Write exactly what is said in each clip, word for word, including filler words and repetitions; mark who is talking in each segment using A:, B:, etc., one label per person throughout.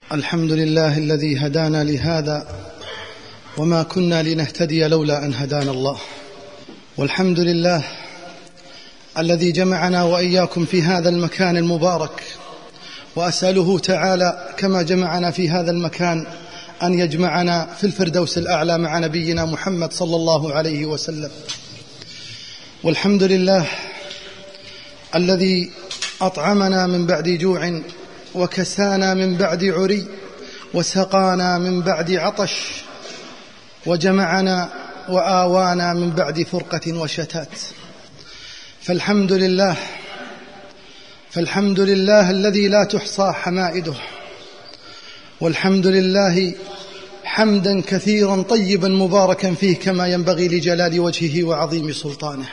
A: الحمد لله الذي هدانا لهذا وما كنا لنهتدي لولا أن هدانا الله. والحمد لله الذي جمعنا وإياكم في هذا المكان المبارك، وأسأله تعالى كما جمعنا في هذا المكان أن يجمعنا في الفردوس الأعلى مع نبينا محمد صلى الله عليه وسلم. والحمد لله الذي أطعمنا من بعد جوع، وكسانا من بعد عري، وسقانا من بعد عطش، وجمعنا وآوانا من بعد فرقة وشتات. فالحمد لله فالحمد لله الذي لا تحصى حمائده، والحمد لله حمدا كثيرا طيبا مباركا فيه كما ينبغي لجلال وجهه وعظيم سلطانه.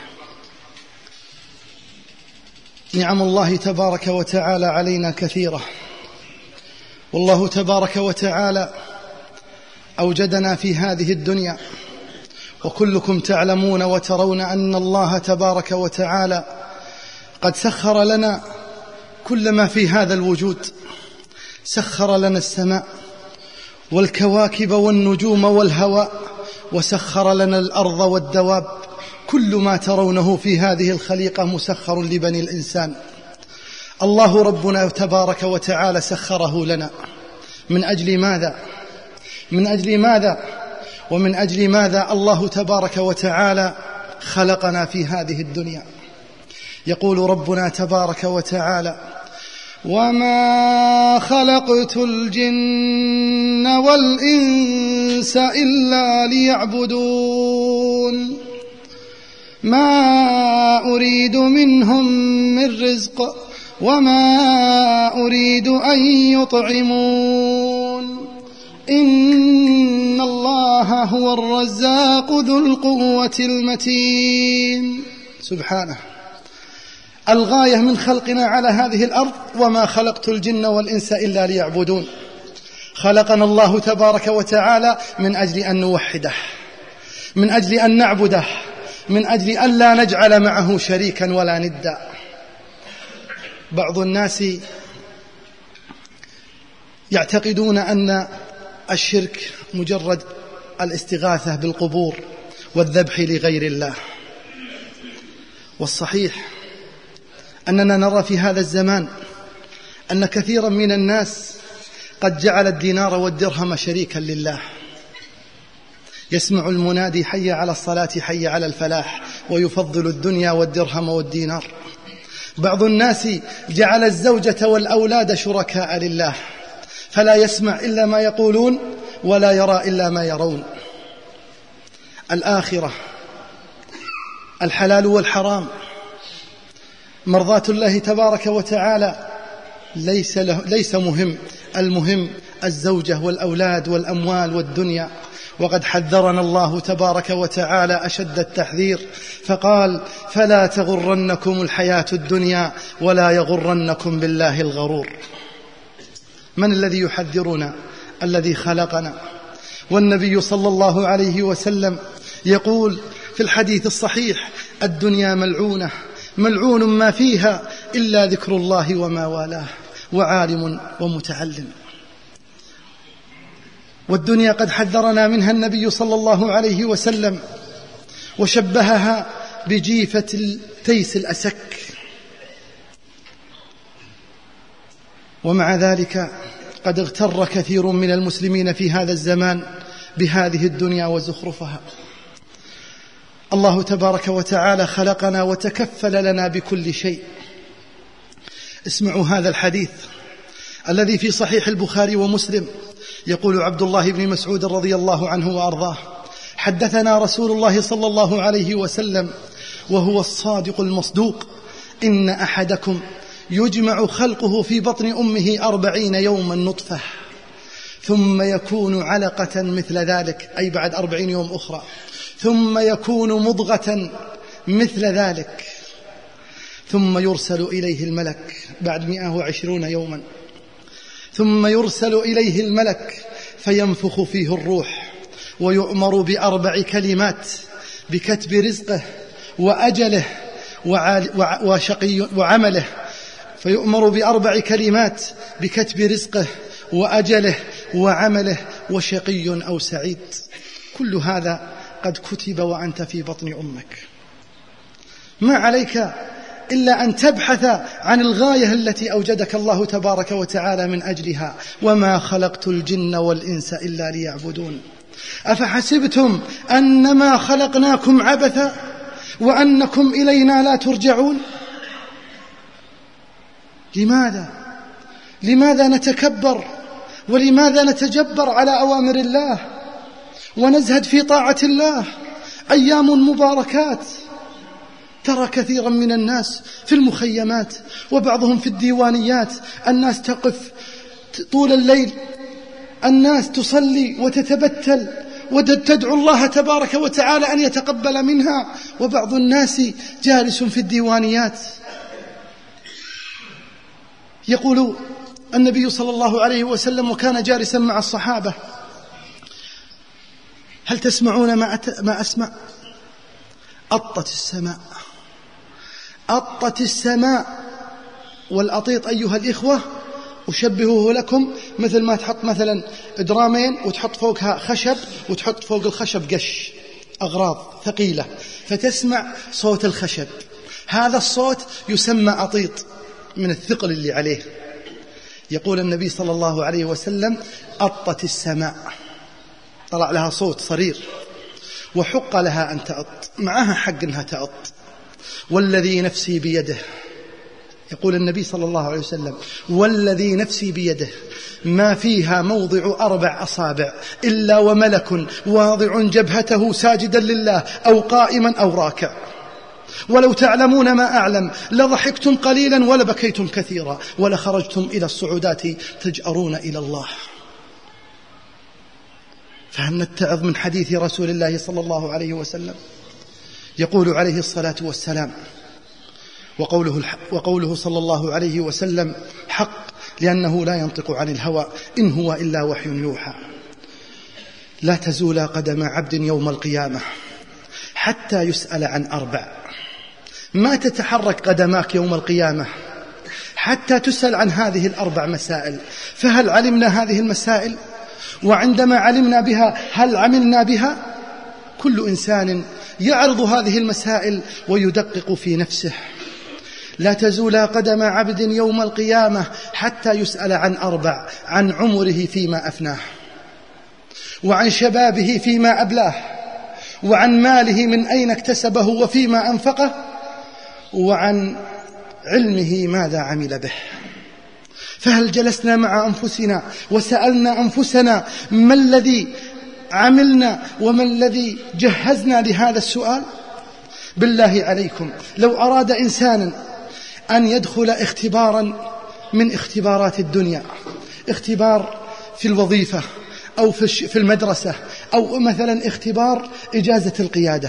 A: نعم الله تبارك وتعالى علينا كثيرة، والله تبارك وتعالى أوجدنا في هذه الدنيا، وكلكم تعلمون وترون أن الله تبارك وتعالى قد سخر لنا كل ما في هذا الوجود. سخر لنا السماء والكواكب والنجوم والهواء، وسخر لنا الأرض والدواب. كل ما ترونه في هذه الخليقة مسخر لبني الإنسان. الله ربنا تبارك وتعالى سخره لنا من أجل ماذا؟ من أجل ماذا؟ ومن أجل ماذا الله تبارك وتعالى خلقنا في هذه الدنيا؟ يقول ربنا تبارك وتعالى: وما خلقت الجن والإنس إلا ليعبدون ما أريد منهم من رزق وما أريد أن يطعمون إن الله هو الرزاق ذو القوة المتين. سبحانه. الغاية من خلقنا على هذه الأرض: وما خلقت الجن والإنس إلا ليعبدون. خلقنا الله تبارك وتعالى من أجل أن نوحده، من أجل أن نعبده، من أجل أن لا نجعل معه شريكا ولا ندا. بعض الناس يعتقدون أن الشرك مجرد الاستغاثة بالقبور والذبح لغير الله، والصحيح أننا نرى في هذا الزمان أن كثيرا من الناس قد جعل الدينار والدرهم شريكا لله. يسمع المنادي: حي على الصلاة حي على الفلاح، ويفضل الدنيا والدرهم والدينار. بعض الناس جعل الزوجة والأولاد شركاء لله، فلا يسمع إلا ما يقولون ولا يرى إلا ما يرون. الآخرة، الحلال والحرام، مرضاة الله تبارك وتعالى ليس, له ليس مهم. المهم الزوجة والأولاد والأموال والدنيا. وقد حذرنا الله تبارك وتعالى أشد التحذير، فقال: فلا تغرنكم الحياة الدنيا ولا يغرنكم بالله الغرور. من الذي يحذرنا؟ الذي خلقنا. والنبي صلى الله عليه وسلم يقول في الحديث الصحيح: الدنيا ملعونة، ملعون ما فيها إلا ذكر الله وما والاه، وعالم ومتعلم. والدنيا قد حذرنا منها النبي صلى الله عليه وسلم، وشبهها بجيفة التيس الأسك. ومع ذلك قد اغتر كثير من المسلمين في هذا الزمان بهذه الدنيا وزخرفها. الله تبارك وتعالى خلقنا وتكفل لنا بكل شيء. اسمعوا هذا الحديث الذي في صحيح البخاري ومسلم. يقول عبد الله بن مسعود رضي الله عنه وأرضاه: حدثنا رسول الله صلى الله عليه وسلم وهو الصادق المصدوق: إن أحدكم يجمع خلقه في بطن أمه أربعين يوما نطفة، ثم يكون علقة مثل ذلك، أي بعد أربعين يوم أخرى، ثم يكون مضغة مثل ذلك، ثم يرسل إليه الملك بعد مئة وعشرون يوما، ثم يرسل إليه الملك فينفخ فيه الروح، ويؤمر بأربع كلمات: بكتب رزقه وأجله وشقي وعمله. فيؤمر بأربع كلمات: بكتب رزقه وأجله وعمله وشقي أو سعيد. كل هذا قد كتب وأنت في بطن أمك. ما عليك إلا أن تبحث عن الغاية التي أوجدك الله تبارك وتعالى من أجلها. وما خلقت الجن والإنس إلا ليعبدون. أفحسبتم أنما خلقناكم عبثا وأنكم إلينا لا ترجعون؟ لماذا؟ لماذا نتكبر ولماذا نتجبر على أوامر الله ونزهد في طاعة الله؟ أيام مباركات. ترى كثيرا من الناس في المخيمات وبعضهم في الديوانيات، الناس تقف طول الليل، الناس تصلي وتتبتل وتدعو الله تبارك وتعالى أن يتقبل منها، وبعض الناس جالس في الديوانيات. يقول النبي صلى الله عليه وسلم وكان جالسا مع الصحابة: هل تسمعون ما أسمع؟ أطت السماء، أطت السماء. والأطيط أيها الإخوة أشبهه لكم مثل ما تحط مثلا درامين وتحط فوقها خشب وتحط فوق الخشب قش، أغراض ثقيلة، فتسمع صوت الخشب. هذا الصوت يسمى أطيط من الثقل اللي عليه. يقول النبي صلى الله عليه وسلم: أطت السماء، طلع لها صوت صرير، وحق لها أن تأط، معها حق أنها تأط. والذي نفسي بيده، يقول النبي صلى الله عليه وسلم: والذي نفسي بيده ما فيها موضع أربع أصابع إلا وملك واضع جبهته ساجدا لله أو قائما أو راكع، ولو تعلمون ما أعلم لضحكتم قليلا ولبكيتم كثيرا ولخرجتم إلى الصعودات تجأرون إلى الله. فهل نتعظ من حديث رسول الله صلى الله عليه وسلم؟ يقول عليه الصلاة والسلام: وقوله, وقوله صلى الله عليه وسلم حق، لأنه لا ينطق عن الهوى إن هو إلا وحي يوحى. لا تزول قدم عبد يوم القيامة حتى يسأل عن أربع. ما تتحرك قدماك يوم القيامة حتى تسأل عن هذه الأربع مسائل. فهل علمنا هذه المسائل؟ وعندما علمنا بها هل عملنا بها؟ كل إنسان يعرض هذه المسائل ويدقق في نفسه. لا تزول قدم عبد يوم القيامة حتى يسأل عن أربع: عن عمره فيما أفناه، وعن شبابه فيما أبلاه، وعن ماله من أين اكتسبه وفيما أنفقه، وعن علمه ماذا عمل به. فهل جلسنا مع أنفسنا وسألنا أنفسنا ما الذي عملنا وما الذي جهزنا لهذا السؤال؟ بالله عليكم، لو أراد إنسان أن يدخل اختبارا من اختبارات الدنيا، اختبار في الوظيفة أو في المدرسة أو مثلا اختبار إجازة القيادة،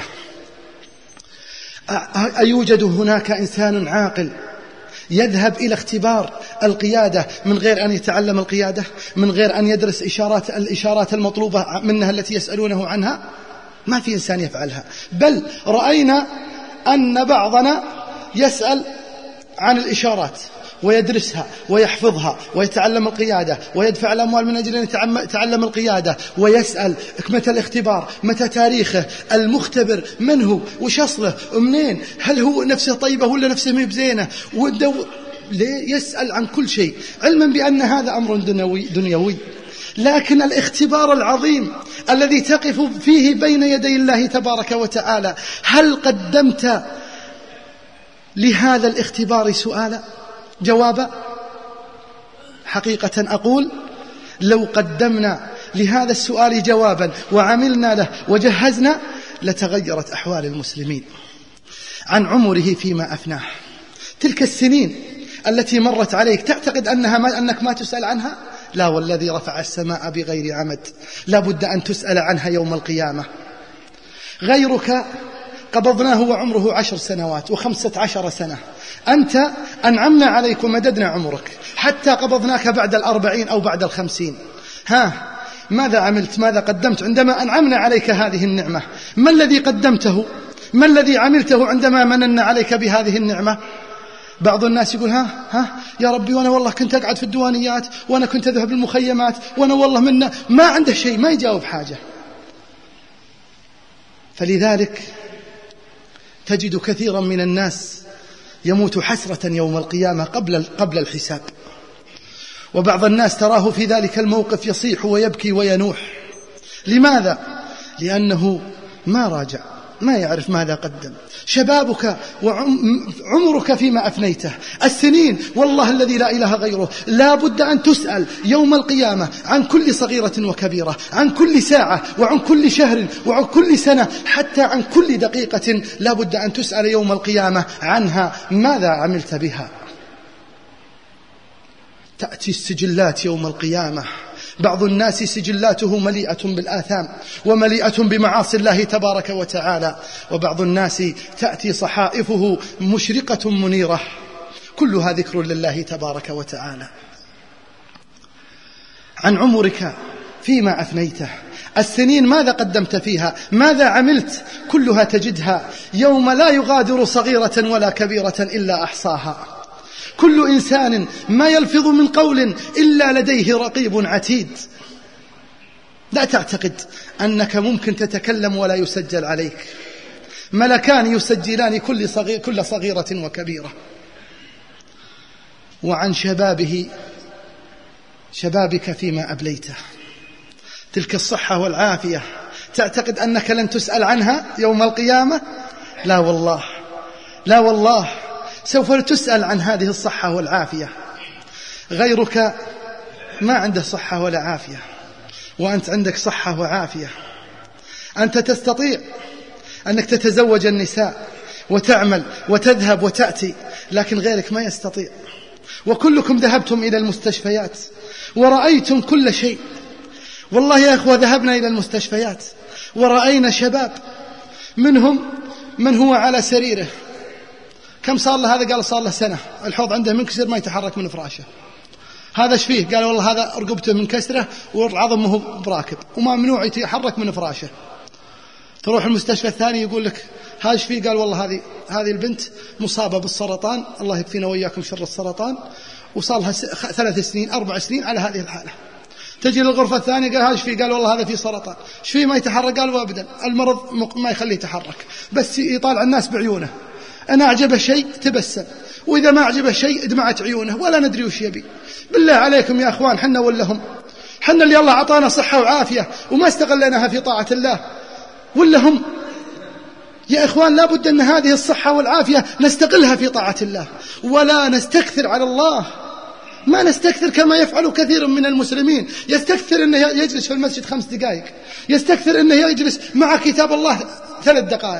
A: أيوجد هناك إنسان عاقل يذهب إلى اختبار القيادة من غير أن يتعلم القيادة، من غير أن يدرس إشارات الإشارات المطلوبة منها التي يسألونه عنها؟ ما في إنسان يفعلها. بل رأينا أن بعضنا يسأل عن الإشارات ويدرسها ويحفظها ويتعلم القيادة ويدفع الأموال من أجل أن يتعلم القيادة، ويسأل متى الاختبار، متى تاريخه، المختبر من هو، وش أصله، منين، هل هو نفسه طيبة ولا نفسه مي بزينة، ليه يسأل عن كل شيء، علما بأن هذا أمر دنيوي, دنيوي. لكن الاختبار العظيم الذي تقف فيه بين يدي الله تبارك وتعالى، هل قدمت لهذا الاختبار سؤالا جوابا؟ حقيقة أقول لو قدمنا لهذا السؤال جوابا وعملنا له وجهزنا لتغيرت أحوال المسلمين. عن عمره فيما أفناه، تلك السنين التي مرت عليك تعتقد أنها ما أنك ما تسأل عنها؟ لا، والذي رفع السماء بغير عمد لا بد أن تسأل عنها يوم القيامة. غيرك قبضناه وعمره عشر سنوات وخمسة عشر سنة، أنت أنعمنا عليك ومددنا عمرك حتى قبضناك بعد الأربعين أو بعد الخمسين. ها، ماذا عملت؟ ماذا قدمت عندما أنعمنا عليك هذه النعمة؟ ما الذي قدمته؟ ما الذي عملته عندما مننا عليك بهذه النعمة؟ بعض الناس يقول ها ها يا ربي وأنا والله كنت أقعد في الديوانيات وأنا كنت أذهب للمخيمات وأنا والله منا ما عنده شيء، ما يجاوب حاجة. فلذلك تجد كثيرا من الناس يموت حسرة يوم القيامة قبل قبل الحساب، وبعض الناس تراه في ذلك الموقف يصيح ويبكي وينوح. لماذا؟ لأنه ما راجع، ما يعرف ماذا قدم. شبابك وعمرك فيما أفنيته، السنين والله الذي لا إله غيره لا بد أن تسأل يوم القيامة عن كل صغيرة وكبيرة، عن كل ساعة وعن كل شهر وعن كل سنة، حتى عن كل دقيقة لا بد أن تسأل يوم القيامة عنها ماذا عملت بها. تأتي السجلات يوم القيامة، بعض الناس سجلاته مليئة بالآثام ومليئة بمعاصي الله تبارك وتعالى، وبعض الناس تأتي صحائفه مشرقة منيرة، كلها ذكر لله تبارك وتعالى. عن عمرك فيما أفنيته، السنين ماذا قدمت فيها، ماذا عملت، كلها تجدها يوم لا يغادر صغيرة ولا كبيرة إلا أحصاها. كل إنسان ما يلفظ من قول إلا لديه رقيب عتيد. لا تعتقد أنك ممكن تتكلم ولا يسجل عليك، ملكان يسجلان كل صغير كل صغيرة وكبيرة. وعن شبابه شبابك فيما أبليته، تلك الصحة والعافية، تعتقد أنك لن تسأل عنها يوم القيامة؟ لا والله، لا والله، سوف تسأل عن هذه الصحة والعافية. غيرك ما عنده صحة ولا عافية، وأنت عندك صحة وعافية. أنت تستطيع أنك تتزوج النساء وتعمل وتذهب وتأتي، لكن غيرك ما يستطيع. وكلكم ذهبتم إلى المستشفيات ورأيتم كل شيء. والله يا أخوة ذهبنا إلى المستشفيات ورأينا شباب منهم من هو على سريره، كم صار له هذا؟ قال صار له سنة، الحوض عنده منكسر ما يتحرك من فراشه. هذا ايش فيه؟ قال والله هذا رقبته من كسره والعظم هو براكب وما ممنوع يتحرك من فراشه. تروح المستشفى الثاني يقول لك هذا ايش فيه؟ قال والله هذه هذه البنت مصابة بالسرطان، الله يكفينا وإياكم شر السرطان، وصار لها ثلاث سنين أربع سنين على هذه الحالة. تجي للغرفة الثانية قال هذا ايش فيه؟ قال والله هذا فيه سرطان. ايش فيه ما يتحرك؟ قال وابدا المرض ما يخليه يتحرك، بس يطالع الناس بعيونه، أنا أعجبه شيء تبسم، وإذا ما أعجبه شيء دمعت عيونه، ولا ندري وش يبي. بالله عليكم يا أخوان، حنا ولا هم؟ حنا اللي الله عطانا صحة وعافية وما استغلناها في طاعة الله، ولا هم؟ يا إخوان لا بد أن هذه الصحة والعافية نستغلها في طاعة الله، ولا نستكثر على الله. ما نستكثر كما يفعل كثير من المسلمين، يستكثر أنه يجلس في المسجد خمس دقائق، يستكثر أنه يجلس مع كتاب الله ثلاث دقائق.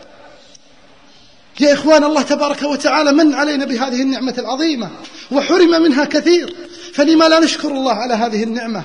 A: يا إخوان الله تبارك وتعالى من علينا بهذه النعمة العظيمة وحرم منها كثير، فلما لا نشكر الله على هذه النعمة؟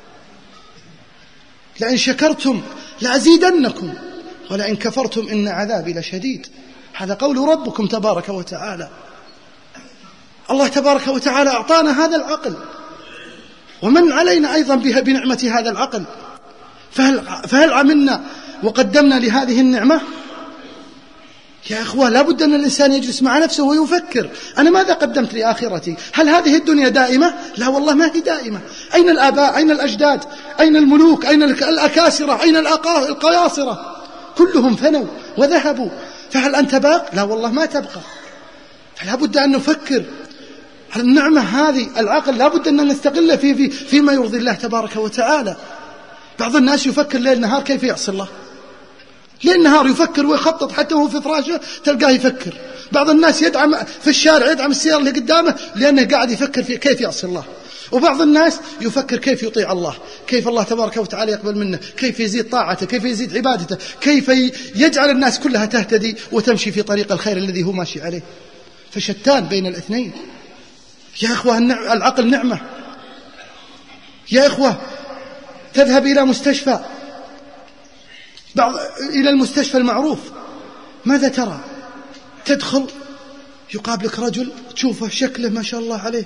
A: لئن شكرتم لأزيدنكم ولئن كفرتم إن عذابي لشديد. هذا قول ربكم تبارك وتعالى. الله تبارك وتعالى أعطانا هذا العقل، ومن علينا أيضا بها بنعمة هذا العقل. فهل, فهل عملنا وقدمنا لهذه النعمة؟ يا إخوة لا بد أن الإنسان يجلس مع نفسه ويفكر، أنا ماذا قدمت لآخرتي؟ هل هذه الدنيا دائمة؟ لا والله ما هي دائمة. أين الآباء؟ أين الأجداد؟ أين الملوك؟ أين الأكاسرة؟ أين القياصرة؟ كلهم فنوا وذهبوا، فهل أنت باق؟ لا والله ما تبقى. فلا بد أن نفكر على النعمة هذه، العقل لا بد أن نستغله في في فيما يرضي الله تبارك وتعالى. بعض الناس يفكر ليل نهار كيف يعصي الله، ليل نهار يفكر ويخطط، حتى وهو في فراشه تلقاه يفكر. بعض الناس يدعم في الشارع يدعم السيارة اللي قدامه لأنه قاعد يفكر في كيف يعصي الله. وبعض الناس يفكر كيف يطيع الله، كيف الله تبارك وتعالى يقبل منه، كيف يزيد طاعته، كيف يزيد عبادته، كيف يجعل الناس كلها تهتدي وتمشي في طريق الخير الذي هو ماشي عليه. فشتان بين الاثنين. يا إخوة العقل نعمة. يا إخوة تذهب إلى مستشفى، بعض إلى المستشفى المعروف، ماذا ترى؟ تدخل يقابلك رجل تشوفه شكله ما شاء الله عليه،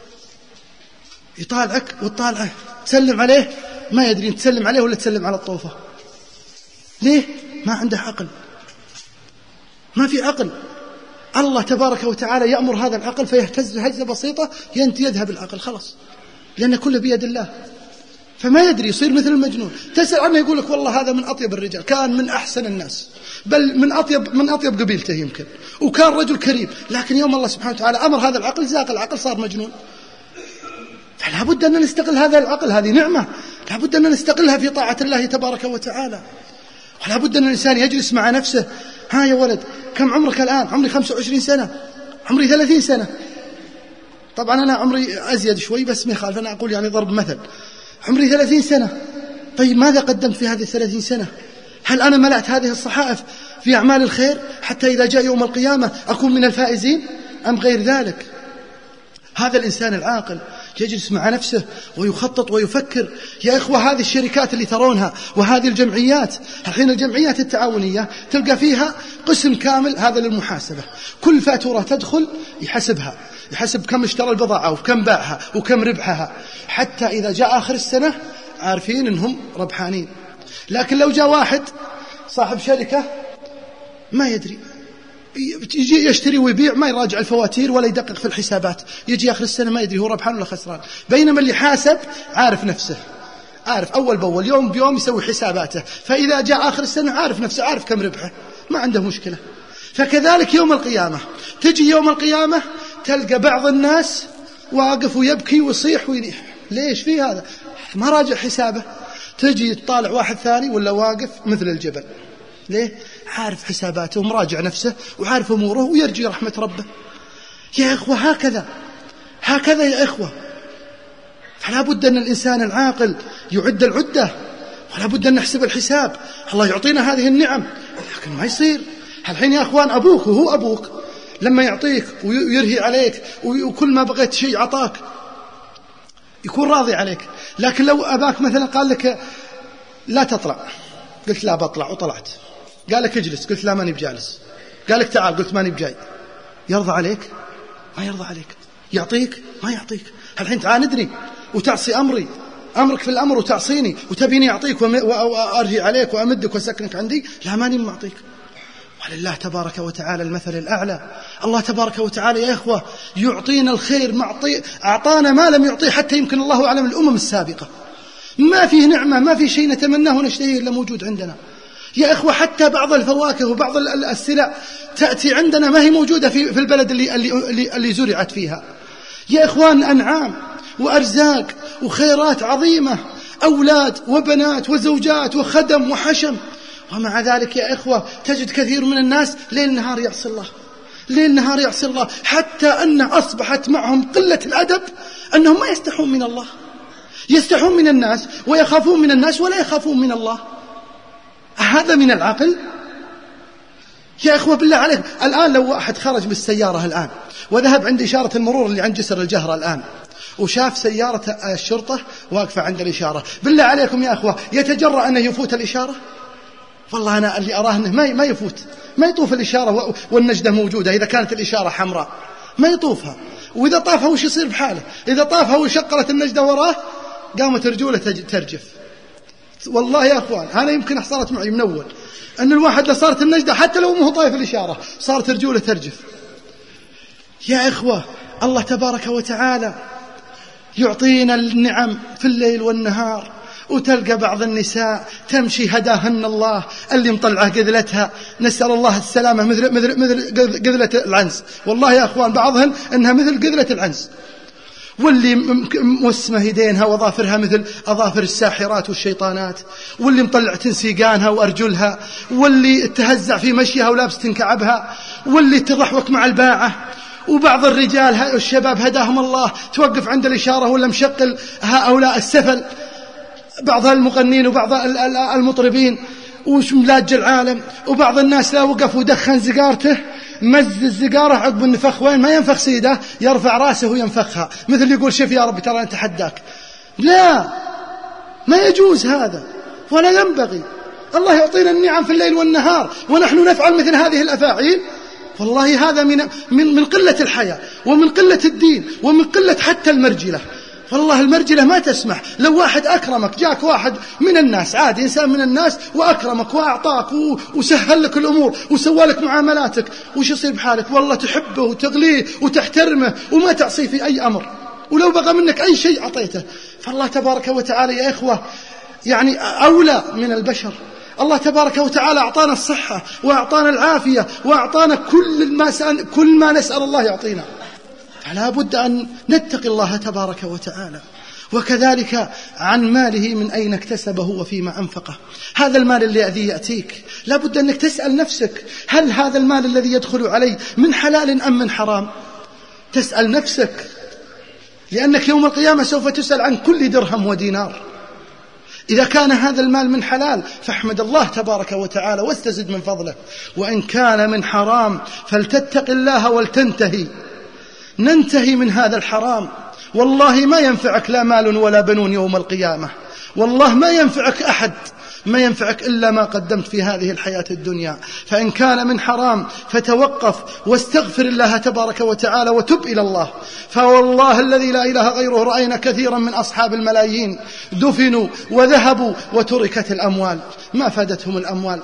A: يطالعك وتطالعه، تسلم عليه ما يدري تسلم عليه ولا تسلم على الطوفة. ليه؟ ما عنده عقل، ما في عقل. الله تبارك وتعالى يأمر هذا العقل فيهتز هزة بسيطة يذهب العقل خلاص، لأن كله بيد الله، فما يدري، يصير مثل المجنون. تسأل عنه يقول لك والله هذا من أطيب الرجال، كان من أحسن الناس، بل من أطيب من أطيب قبيلته يمكن، وكان رجل كريم، لكن يوم الله سبحانه وتعالى أمر هذا العقل زاق العقل صار مجنون. فلا بد أن نستغل هذا العقل، هذه نعمة لا بد أن نستغلها في طاعة الله تبارك وتعالى. ولا بد أن الإنسان يجلس مع نفسه، ها يا ولد كم عمرك الآن؟ عمري خمسة وعشرين سنة، عمري ثلاثين سنة. طبعا أنا عمري أزيد شوي بس ما يخالف، أنا أقول يعني ضرب مثل، عمري ثلاثين سنة. طيب ماذا قدمت في هذه الثلاثين سنة؟ هل أنا ملأت هذه الصحائف في أعمال الخير حتى إذا جاء يوم القيامة أكون من الفائزين أم غير ذلك؟ هذا الإنسان العاقل يجلس مع نفسه ويخطط ويفكر. يا إخوة هذه الشركات اللي ترونها وهذه الجمعيات، الحين الجمعيات التعاونية تلقى فيها قسم كامل هذا للمحاسبة، كل فاتورة تدخل يحسبها، يحسب كم اشترى البضاعة وكم باعها وكم ربحها، حتى إذا جاء آخر السنة عارفين إنهم ربحانين. لكن لو جاء واحد صاحب شركة ما يدري، يجي يشتري ويبيع، ما يراجع الفواتير ولا يدقق في الحسابات، يجي آخر السنة ما يدري هو ربحان ولا خسران. بينما اللي حاسب عارف نفسه، عارف أول بأول يوم بيوم يسوي حساباته، فإذا جاء آخر السنة عارف نفسه، عارف كم ربحه، ما عنده مشكلة. فكذلك يوم القيامة، تجي يوم القيامة تلقى بعض الناس واقف ويبكي ويصيح وينيح، ليش في هذا؟ ما راجع حسابه. تجي تطالع واحد ثاني ولا واقف مثل الجبل، ليه؟ عارف حساباته ومراجع نفسه وعارف أموره ويرجي رحمة ربه. يا إخوة هكذا هكذا يا إخوة. فلا بد أن الإنسان العاقل يعد العدة، ولا بد أن نحسب الحساب. الله يعطينا هذه النعم لكن ما يصير. الحين يا أخوان أبوك وهو أبوك لما يعطيك ويرهي عليك وكل ما بغيت شيء عطاك يكون راضي عليك، لكن لو أباك مثلا قال لك لا تطلع، قلت لا بطلع وطلعت، قال لك اجلس، قلت لا ماني بجالس، قال لك تعال، قلت ماني بجاي، يرضى عليك؟ ما يرضى عليك. يعطيك؟ ما يعطيك. الحين تعاندني وتعصي أمري، أمرك في الأمر وتعصيني وتبيني أعطيك وأرجي عليك وأمدك وسكنك عندي، لا ماني معطيك. ولله تبارك وتعالى المثل الأعلى. الله تبارك وتعالى يا إخوة يعطينا الخير، معطي أعطانا ما لم يعطيه حتى يمكن الله أعلم الأمم السابقة. ما فيه نعمة، ما فيه شيء نتمناه ونشتهيه إلا موجود عندنا يا إخوة. حتى بعض الفواكه وبعض السلع تأتي عندنا ما هي موجودة في في البلد اللي اللي اللي زرعت فيها. يا إخوان أنعام وأرزاق وخيرات عظيمة، أولاد وبنات وزوجات وخدم وحشم، ومع ذلك يا إخوة تجد كثير من الناس ليل نهار يعصي الله، ليل نهار يعصي الله، حتى أن أصبحت معهم قلة الأدب أنهم ما يستحون من الله، يستحون من الناس ويخافون من الناس ولا يخافون من الله. هذا من العقل يا إخوة بالله عليك. الآن لو واحد خرج بالسيارة الآن وذهب عند إشارة المرور اللي عند جسر الجهرة الآن وشاف سيارة الشرطة واقفة عند الإشارة، بالله عليكم يا أخوة يتجرأ أنه يفوت الإشارة؟ والله أنا اللي أراه أنه ما يفوت، ما يطوف الإشارة والنجدة موجودة. إذا كانت الإشارة حمراء ما يطوفها، وإذا طافها وش يصير بحاله؟ إذا طافها وشقلت النجدة وراه قامت رجوله ترجف. والله يا أخوان أنا يمكن حصلت معي من أول أن الواحد لصارت النجدة حتى لو مو طايف الإشارة صارت رجوله ترجف. يا إخوة الله تبارك وتعالى يعطينا النعم في الليل والنهار، وتلقى بعض النساء تمشي هداهن الله اللي مطلعه قذلتها، نسأل الله السلامة، مثل مثل مثل قذلة العنز. والله يا أخوان بعضهن أنها مثل قذلة العنز، واللي موسمة يدينها وأظافرها مثل أظافر الساحرات والشيطانات، واللي مطلع تنسيقانها وأرجلها، واللي تهزع في مشيها ولابس تنكعبها، واللي تضحوك مع الباعة. وبعض الرجال الشباب هداهم الله توقف عند الإشارة ولا مشقل هؤلاء السفل، بعض المغنين وبعض المطربين وملاج العالم. وبعض الناس لا وقف ودخن زقارته، مز الزقارة عقب النفخ، وين ما ينفخ سيده يرفع راسه وينفخها مثل يقول شوف يا رب ترى أنا أتحداك. لا، ما يجوز هذا ولا ينبغي. الله يعطينا النعم في الليل والنهار ونحن نفعل مثل هذه الأفاعيل. والله هذا من من من قلة الحياة ومن قلة الدين ومن قلة حتى المرجلة. والله المرجلة ما تسمح. لو واحد أكرمك، جاك واحد من الناس عادي، إنسان من الناس وأكرمك وأعطاك وسهل لك الأمور وسوى لك معاملاتك، وش يصير بحالك؟ والله تحبه وتغليه وتحترمه وما تعصيه في أي أمر، ولو بغى منك أي شيء أعطيته. فالله تبارك وتعالى يا إخوة يعني أولى من البشر. الله تبارك وتعالى أعطانا الصحة وأعطانا العافية وأعطانا كل ما, سأل كل ما نسأل الله يعطينا، فلا بد أن نتقي الله تبارك وتعالى. وكذلك عن ماله من أين اكتسبه وفيما أنفقه. هذا المال الذي يأتيك لا بد أنك تسأل نفسك، هل هذا المال الذي يدخل علي من حلال أم من حرام؟ تسأل نفسك، لأنك يوم القيامة سوف تسأل عن كل درهم ودينار. إذا كان هذا المال من حلال فاحمد الله تبارك وتعالى واستزد من فضله، وإن كان من حرام فلتتق الله ولتنتهي. ننتهي من هذا الحرام. والله ما ينفعك لا مال ولا بنون يوم القيامة، والله ما ينفعك أحد، ما ينفعك إلا ما قدمت في هذه الحياة الدنيا. فإن كان من حرام فتوقف واستغفر الله تبارك وتعالى وتب إلى الله. فوالله الذي لا إله غيره رأينا كثيرا من أصحاب الملايين دفنوا وذهبوا وتركت الأموال، ما فادتهم الأموال.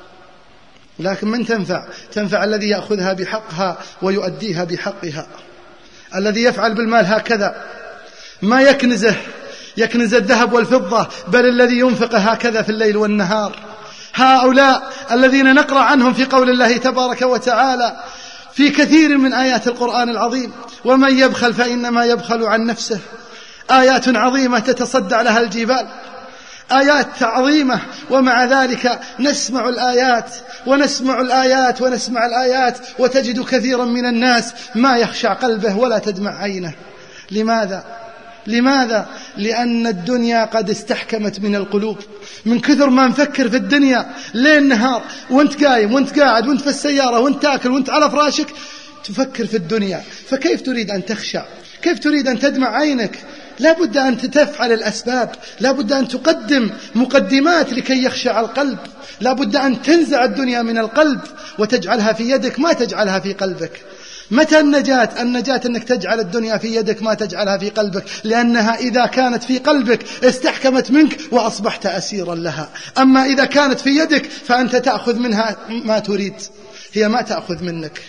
A: لكن من تنفع؟ تنفع الذي يأخذها بحقها ويؤديها بحقها، الذي يفعل بالمال هكذا، ما يكنزه يكنز الذهب والفضة، بل الذي ينفق هكذا في الليل والنهار. هؤلاء الذين نقرأ عنهم في قول الله تبارك وتعالى في كثير من آيات القرآن العظيم: ومن يبخل فإنما يبخل عن نفسه. آيات عظيمة تتصدع لها الجبال، آيات عظيمة، ومع ذلك نسمع الآيات ونسمع الآيات ونسمع الآيات وتجد كثيرا من الناس ما يخشع قلبه ولا تدمع عينه. لماذا؟ لماذا؟ لأن الدنيا قد استحكمت من القلوب. من كثر ما نفكر في الدنيا ليل نهار، وانت قايم وانت قاعد وانت في السيارة وانت تاكل وانت على فراشك تفكر في الدنيا، فكيف تريد أن تخشع؟ كيف تريد أن تدمع عينك؟ لا بد أن تفعل الأسباب، لا بد أن تقدم مقدمات لكي يخشع القلب، لا بد أن تنزع الدنيا من القلب وتجعلها في يدك ما تجعلها في قلبك. متى النجاة؟ النجاة أنك تجعل الدنيا في يدك ما تجعلها في قلبك، لأنها إذا كانت في قلبك استحكمت منك وأصبحت أسيرا لها. أما إذا كانت في يدك فأنت تأخذ منها ما تريد، هي ما تأخذ منك.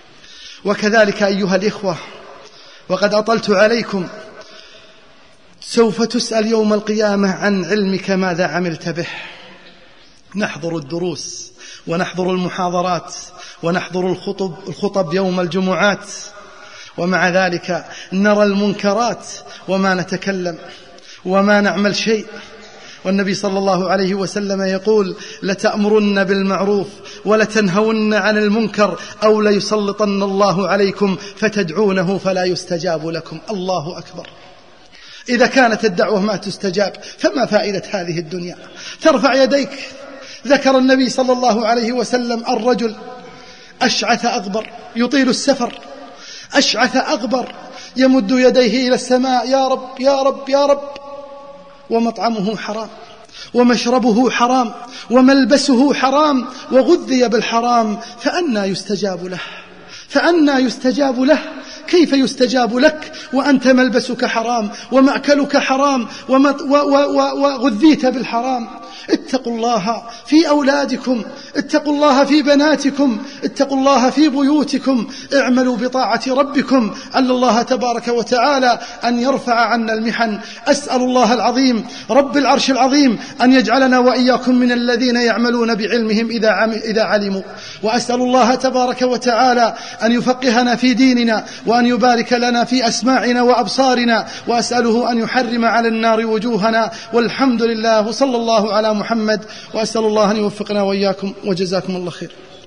A: وكذلك أيها الإخوة، وقد أطلت عليكم، سوف تسأل يوم القيامة عن علمك ماذا عملت به. نحضر الدروس ونحضر المحاضرات ونحضر الخطب, الخطب يوم الجمعات، ومع ذلك نرى المنكرات وما نتكلم وما نعمل شيء. والنبي صلى الله عليه وسلم يقول: لتأمرن بالمعروف ولتنهون عن المنكر أو ليسلطن الله عليكم فتدعونه فلا يستجاب لكم. الله أكبر. إذا كانت الدعوة ما تستجاب فما فائدة هذه الدنيا؟ ترفع يديك. ذكر النبي صلى الله عليه وسلم الرجل أشعث أغبر يطيل السفر، أشعث أغبر يمد يديه إلى السماء: يا رب يا رب يا رب، ومطعمه حرام ومشربه حرام وملبسه حرام وغذي بالحرام، فأنى يستجاب له؟ فأنى يستجاب له؟ كيف يستجاب لك وأنت ملبسك حرام ومأكلك حرام وغذيت بالحرام؟ اتقوا الله في أولادكم، اتقوا الله في بناتكم، اتقوا الله في بيوتكم، اعملوا بطاعة ربكم، على الله تبارك وتعالى أن يرفع عنا المحن. أسأل الله العظيم رب العرش العظيم أن يجعلنا وإياكم من الذين يعملون بعلمهم إذا علموا، وأسأل الله تبارك وتعالى أن يفقهنا في ديننا وأن يبارك لنا في أسماعنا وأبصارنا، وأسأله أن يحرم على النار وجوهنا. والحمد لله، وصلى الله على محمد، وأسأل الله أن يوفقنا وإياكم، وجزاكم الله خير.